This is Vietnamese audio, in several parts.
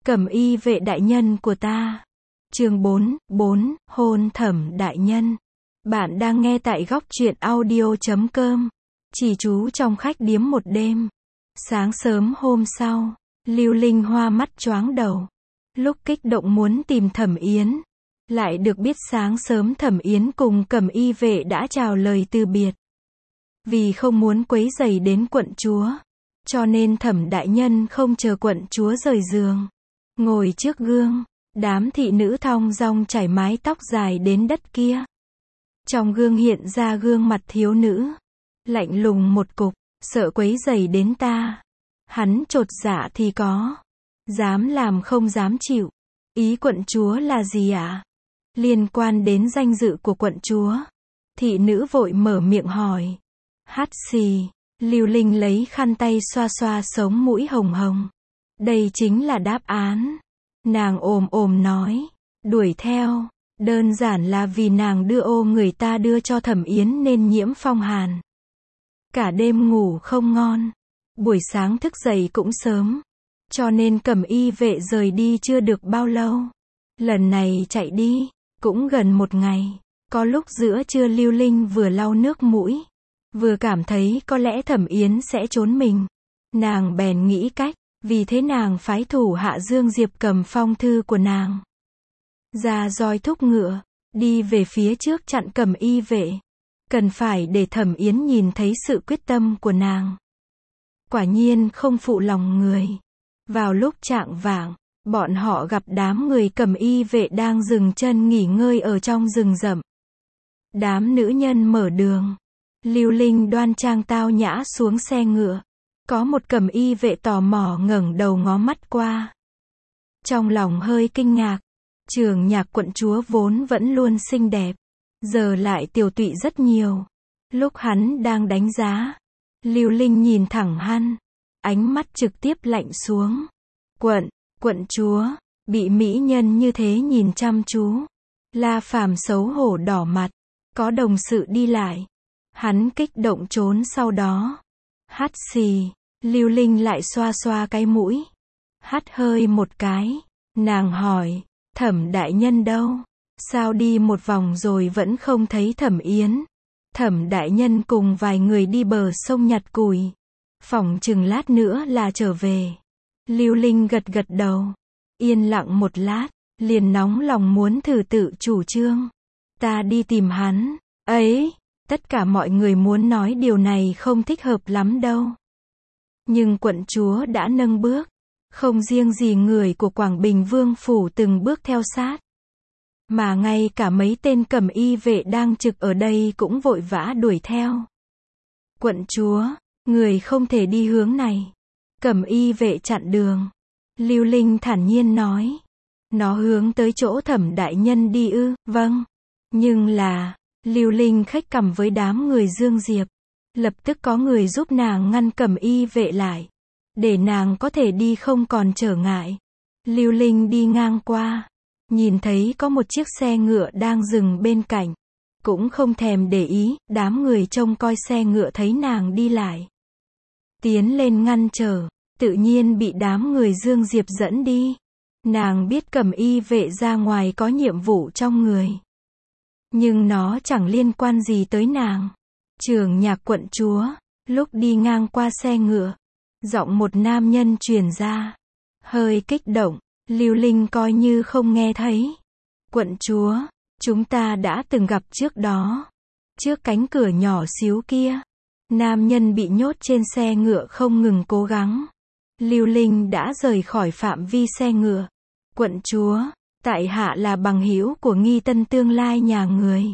Cẩm y vệ đại nhân của ta. Chương 4, hôn Thẩm đại nhân. Bạn đang nghe tại góc truyện audio.com. Chỉ trú trong khách điếm một đêm. Sáng sớm hôm sau, Lưu Linh Hoa mắt choáng đầu. Lúc kích động muốn tìm Thẩm Yến, lại được biết sáng sớm Thẩm Yến cùng Cẩm y vệ đã chào lời từ biệt. Vì không muốn quấy rầy đến quận chúa, cho nên Thẩm đại nhân không chờ quận chúa rời giường, ngồi trước gương, đám thị nữ thong dong chải mái tóc dài đến đất kia. Trong gương hiện ra gương mặt thiếu nữ, lạnh lùng một cục, sợ quấy rầy đến ta. Hắn chột dạ thì có, dám làm không dám chịu. Ý quận chúa là gì ạ? Liên quan đến danh dự của quận chúa. Thị nữ vội mở miệng hỏi. Hắt xì, Lưu Linh lấy khăn tay xoa xoa sống mũi hồng hồng. Đây chính là đáp án. Nàng ồm ồm nói, đuổi theo, đơn giản là vì nàng đưa ô người ta đưa cho Thẩm Yến nên nhiễm phong hàn. Cả đêm ngủ không ngon, buổi sáng thức dậy cũng sớm, cho nên Cẩm y vệ rời đi chưa được bao lâu. Lần này chạy đi, cũng gần một ngày, có lúc giữa trưa Lưu Linh vừa lau nước mũi, vừa cảm thấy có lẽ Thẩm Yến sẽ trốn mình. Nàng bèn nghĩ cách, vì thế nàng phái thủ hạ Dương Diệp cầm phong thư của nàng, ra roi thúc ngựa, đi về phía trước chặn Cẩm y vệ. Cần phải để Thẩm Yến nhìn thấy sự quyết tâm của nàng. Quả nhiên không phụ lòng người. Vào lúc chạng vạng, bọn họ gặp đám người Cẩm y vệ đang dừng chân nghỉ ngơi ở trong rừng rậm. Đám nữ nhân mở đường. Lưu Linh đoan trang tao nhã xuống xe ngựa. Có một Cẩm y vệ tò mò ngẩng đầu ngó mắt qua. Trong lòng hơi kinh ngạc. Trường Nhạc quận chúa vốn vẫn luôn xinh đẹp, giờ lại tiều tụy rất nhiều. Lúc hắn đang đánh giá, Lưu Linh nhìn thẳng hắn, ánh mắt trực tiếp lạnh xuống. Quận chúa, bị mỹ nhân như thế nhìn chăm chú. La Phàm xấu hổ đỏ mặt, có đồng sự đi lại. Hắn kích động trốn sau đó. Hắt xì, Lưu Linh lại xoa xoa cái mũi. Hắt hơi một cái, nàng hỏi, Thẩm đại nhân đâu? Sao đi một vòng rồi vẫn không thấy Thẩm Yến? Thẩm đại nhân cùng vài người đi bờ sông nhặt củi. Phỏng chừng lát nữa là trở về. Lưu Linh gật gật đầu. Yên lặng một lát, liền nóng lòng muốn thử tự chủ trương. Ta đi tìm hắn. Ấy, tất cả mọi người muốn nói điều này không thích hợp lắm đâu. Nhưng quận chúa đã nâng bước. Không riêng gì người của Quảng Bình Vương phủ từng bước theo sát, mà ngay cả mấy tên Cẩm y vệ đang trực ở đây cũng vội vã đuổi theo. Quận chúa, người không thể đi hướng này. Cẩm y vệ chặn đường. Lưu Linh thản nhiên nói. Nó hướng tới chỗ Thẩm đại nhân đi ư? Vâng. Nhưng là, Lưu Linh khách cằm với đám người Dương Diệp. Lập tức có người giúp nàng ngăn Cẩm y vệ lại, để nàng có thể đi không còn trở ngại. Lưu Linh đi ngang qua, nhìn thấy có một chiếc xe ngựa đang dừng bên cạnh, cũng không thèm để ý. Đám người trông coi xe ngựa thấy nàng đi lại, tiến lên ngăn trở, tự nhiên bị đám người Dương Diệp dẫn đi. Nàng biết Cẩm y vệ ra ngoài có nhiệm vụ trong người, nhưng nó chẳng liên quan gì tới nàng. Trường Nhạc quận chúa, lúc đi ngang qua xe ngựa, giọng một nam nhân truyền ra, hơi kích động. Lưu Linh coi như không nghe thấy. Quận chúa, chúng ta đã từng gặp trước đó, trước cánh cửa nhỏ xíu kia. Nam nhân bị nhốt trên xe ngựa không ngừng cố gắng. Lưu Linh đã rời khỏi phạm vi xe ngựa. Quận chúa, tại hạ là bằng hữu của Nghi Tân tương lai nhà người.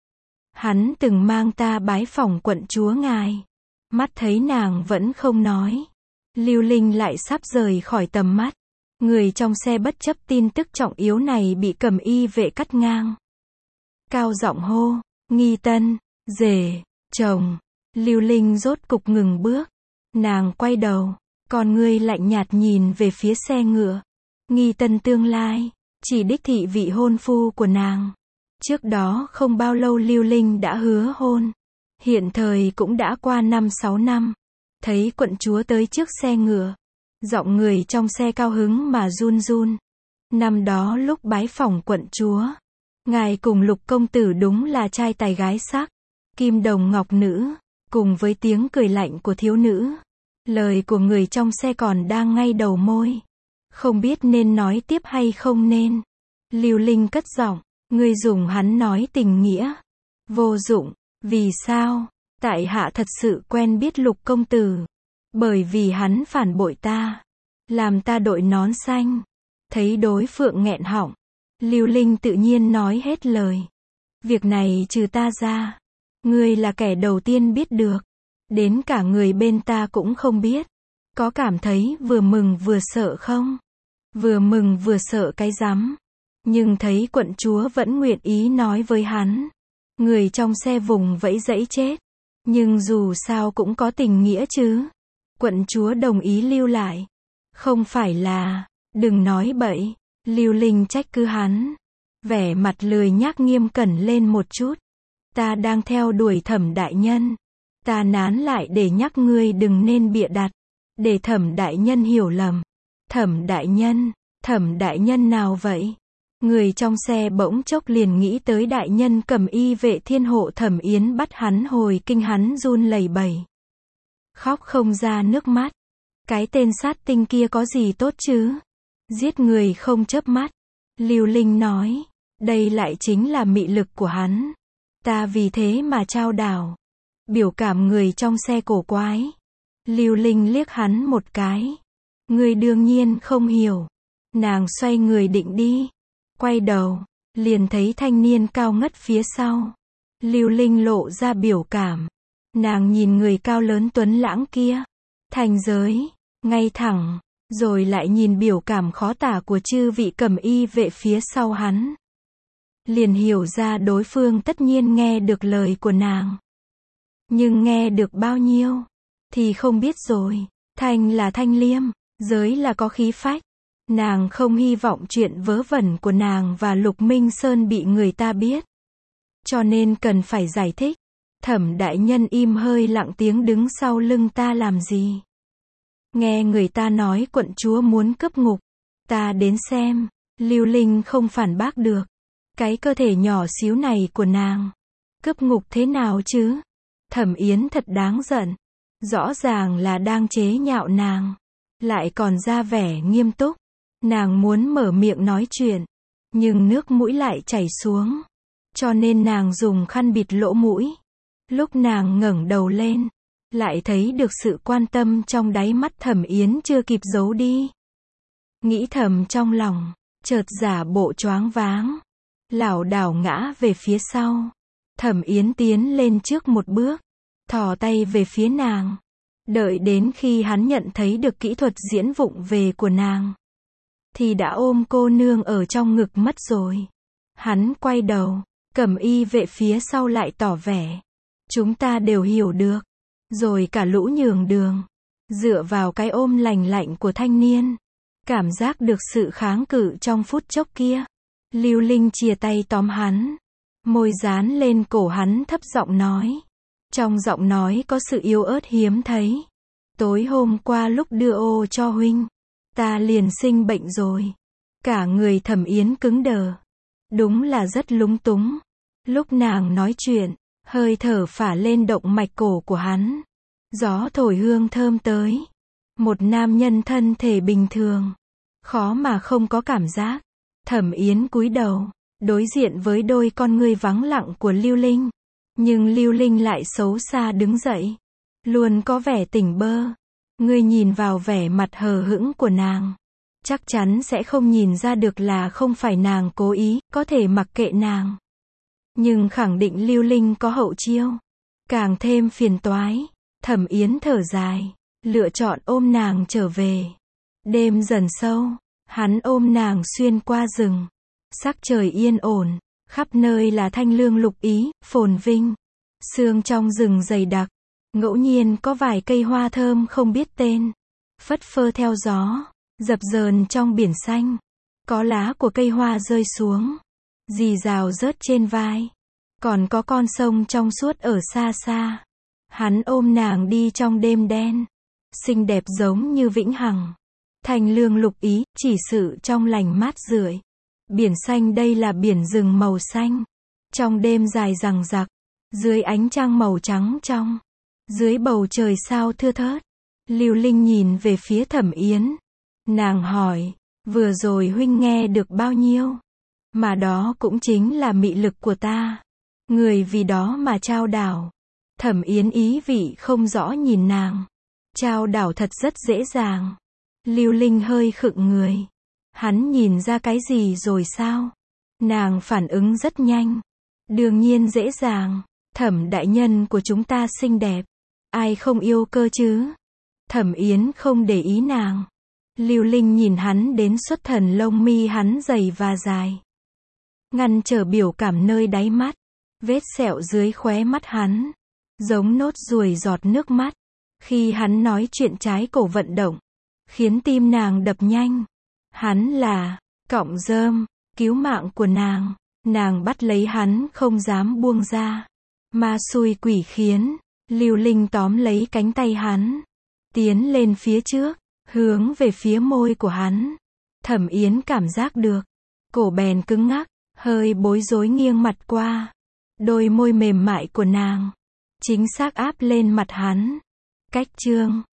Hắn từng mang ta bái phỏng quận chúa ngài. Mắt thấy nàng vẫn không nói, Lưu Linh lại sắp rời khỏi tầm mắt. Người trong xe bất chấp tin tức trọng yếu này bị Cẩm y vệ cắt ngang. Cao giọng hô, Nghi Tân, rể, chồng. Lưu Linh rốt cục ngừng bước. Nàng quay đầu, con ngươi lạnh nhạt nhìn về phía xe ngựa. Nghi Tân tương lai, chỉ đích thị vị hôn phu của nàng. Trước đó không bao lâu Lưu Linh đã hứa hôn. Hiện thời cũng đã qua 5-6 năm. Thấy quận chúa tới trước xe ngựa, Giọng người trong xe cao hứng mà run run. Năm đó lúc bái phỏng quận chúa, ngài cùng Lục công tử đúng là trai tài gái sắc, kim đồng ngọc nữ, cùng với tiếng cười lạnh của thiếu nữ. Lời của người trong xe còn đang ngay đầu môi. Không biết nên nói tiếp hay không nên. Lưu Linh cất giọng, ngươi dùng hắn nói tình nghĩa. Vô dụng, vì sao? Tại hạ thật sự quen biết Lục công tử. Bởi vì hắn phản bội ta, làm ta đội nón xanh. Thấy đối phương nghẹn họng, Lưu Linh tự nhiên nói hết lời. Việc này trừ ta ra, ngươi là kẻ đầu tiên biết được. Đến cả người bên ta cũng không biết. Có cảm thấy vừa mừng vừa sợ không? Vừa mừng vừa sợ cái rắm. Nhưng thấy quận chúa vẫn nguyện ý nói với hắn. Người trong xe vùng vẫy dẫy chết. Nhưng dù sao cũng có tình nghĩa chứ. Quận chúa đồng ý lưu lại. Không phải là, đừng nói bậy. Lưu Linh trách cứ hắn. Vẻ mặt lười nhác nghiêm cẩn lên một chút. Ta đang theo đuổi Thẩm đại nhân. Ta nán lại để nhắc ngươi đừng nên bịa đặt. Để Thẩm đại nhân hiểu lầm. Thẩm đại nhân nào vậy? Người trong xe bỗng chốc liền nghĩ tới đại nhân Cẩm Y vệ thiên hộ Thẩm Yến bắt hắn hồi kinh, hắn run lẩy bẩy. Khóc không ra nước mắt. Cái tên sát tinh kia có gì tốt chứ? Giết người không chớp mắt. Lưu Linh nói, đây lại chính là mị lực của hắn. Ta vì thế mà trao đảo. Biểu cảm người trong xe cổ quái. Lưu Linh liếc hắn một cái. Ngươi đương nhiên không hiểu. Nàng xoay người định đi. Quay đầu, liền thấy thanh niên cao ngất phía sau. Lưu Linh lộ ra biểu cảm. Nàng nhìn người cao lớn tuấn lãng kia. Thành giới, ngay thẳng. Rồi lại nhìn biểu cảm khó tả của chư vị Cẩm Y vệ phía sau hắn. Liền hiểu ra đối phương tất nhiên nghe được lời của nàng. Nhưng nghe được bao nhiêu thì không biết rồi. Thanh là thanh liêm, giới là có khí phách. Nàng không hy vọng chuyện vớ vẩn của nàng và Lục Minh Sơn bị người ta biết. Cho nên cần phải giải thích. Thẩm đại nhân im hơi lặng tiếng đứng sau lưng ta làm gì? Nghe người ta nói quận chúa muốn cướp ngục. Ta đến xem. Lưu Linh không phản bác được. Cái cơ thể nhỏ xíu này của nàng. Cướp ngục thế nào chứ? Thẩm Yến thật đáng giận. Rõ ràng là đang chế nhạo nàng. Lại còn ra vẻ nghiêm túc. Nàng muốn mở miệng nói chuyện. Nhưng nước mũi lại chảy xuống. Cho nên nàng dùng khăn bịt lỗ mũi. Lúc nàng ngẩng đầu lên. Lại thấy được sự quan tâm trong đáy mắt Thẩm Yến chưa kịp giấu đi. Nghĩ thầm trong lòng. Chợt giả bộ choáng váng. Lảo đảo ngã về phía sau. Thẩm Yến tiến lên trước một bước. Thò tay về phía nàng. Đợi đến khi hắn nhận thấy được kỹ thuật diễn vụng về của nàng. Thì đã ôm cô nương ở trong ngực mất rồi. Hắn quay đầu. Cẩm Y vệ phía sau lại tỏ vẻ. Chúng ta đều hiểu được. Rồi cả lũ nhường đường. Dựa vào cái ôm lành lạnh của thanh niên. Cảm giác được sự kháng cự trong phút chốc kia. Lưu Linh chìa tay tóm hắn. Môi dán lên cổ hắn thấp giọng nói. Trong giọng nói có sự yếu ớt hiếm thấy. Tối hôm qua lúc đưa ô cho huynh. Ta liền sinh bệnh rồi. Cả người Thẩm Yến cứng đờ. Đúng là rất lúng túng. Lúc nàng nói chuyện. Hơi thở phả lên động mạch cổ của hắn. Gió thổi hương thơm tới. Một nam nhân thân thể bình thường. Khó mà không có cảm giác. Thẩm Yến cúi đầu. Đối diện với đôi con ngươi vắng lặng của Lưu Linh. Nhưng Lưu Linh lại xấu xa đứng dậy. Luôn có vẻ tỉnh bơ. Ngươi nhìn vào vẻ mặt hờ hững của nàng. Chắc chắn sẽ không nhìn ra được là không phải nàng cố ý, có thể mặc kệ nàng. Nhưng khẳng định Lưu Linh có hậu chiêu. Càng thêm phiền toái. Thẩm Yến thở dài. Lựa chọn ôm nàng trở về. Đêm dần sâu. Hắn ôm nàng xuyên qua rừng. Sắc trời yên ổn. Khắp nơi là thanh lương lục ý, phồn vinh. Sương trong rừng dày đặc. Ngẫu nhiên có vài cây hoa thơm không biết tên. Phất phơ theo gió. Dập dờn trong biển xanh. Có lá của cây hoa rơi xuống. Rì rào rớt trên vai. Còn có con sông trong suốt ở xa xa. Hắn ôm nàng đi trong đêm đen. Xinh đẹp giống như vĩnh hằng. Thanh lương lục ý, chỉ sự trong lành mát rượi. Biển xanh đây là biển rừng màu xanh. Trong đêm dài dằng dặc, dưới ánh trăng màu trắng trong, dưới bầu trời sao thưa thớt, Lưu Linh nhìn về phía Thẩm Yến. Nàng hỏi, vừa rồi huynh nghe được bao nhiêu? Mà đó cũng chính là mị lực của ta. Người vì đó mà trao đảo. Thẩm Yến ý vị không rõ nhìn nàng. Trao đảo thật rất dễ dàng. Lưu Linh hơi khựng người. Hắn nhìn ra cái gì rồi sao? Nàng phản ứng rất nhanh. Đương nhiên dễ dàng. Thẩm đại nhân của chúng ta xinh đẹp. Ai không yêu cơ chứ? Thẩm Yến không để ý nàng. Lưu Linh nhìn hắn đến xuất thần, lông mi hắn dày và dài, ngăn trở biểu cảm nơi đáy mắt. Vết sẹo dưới khóe mắt hắn giống nốt ruồi giọt nước mắt. Khi hắn nói chuyện trái cổ vận động, khiến tim nàng đập nhanh. Hắn là cọng rơm cứu mạng của nàng. Nàng bắt lấy hắn không dám buông ra. Ma xui quỷ khiến, Lưu Linh tóm lấy cánh tay hắn, tiến lên phía trước, hướng về phía môi của hắn. Thẩm Yến cảm giác được, cổ bèn cứng ngắc, hơi bối rối nghiêng mặt qua. Đôi môi mềm mại của nàng chính xác áp lên mặt hắn. Cách chương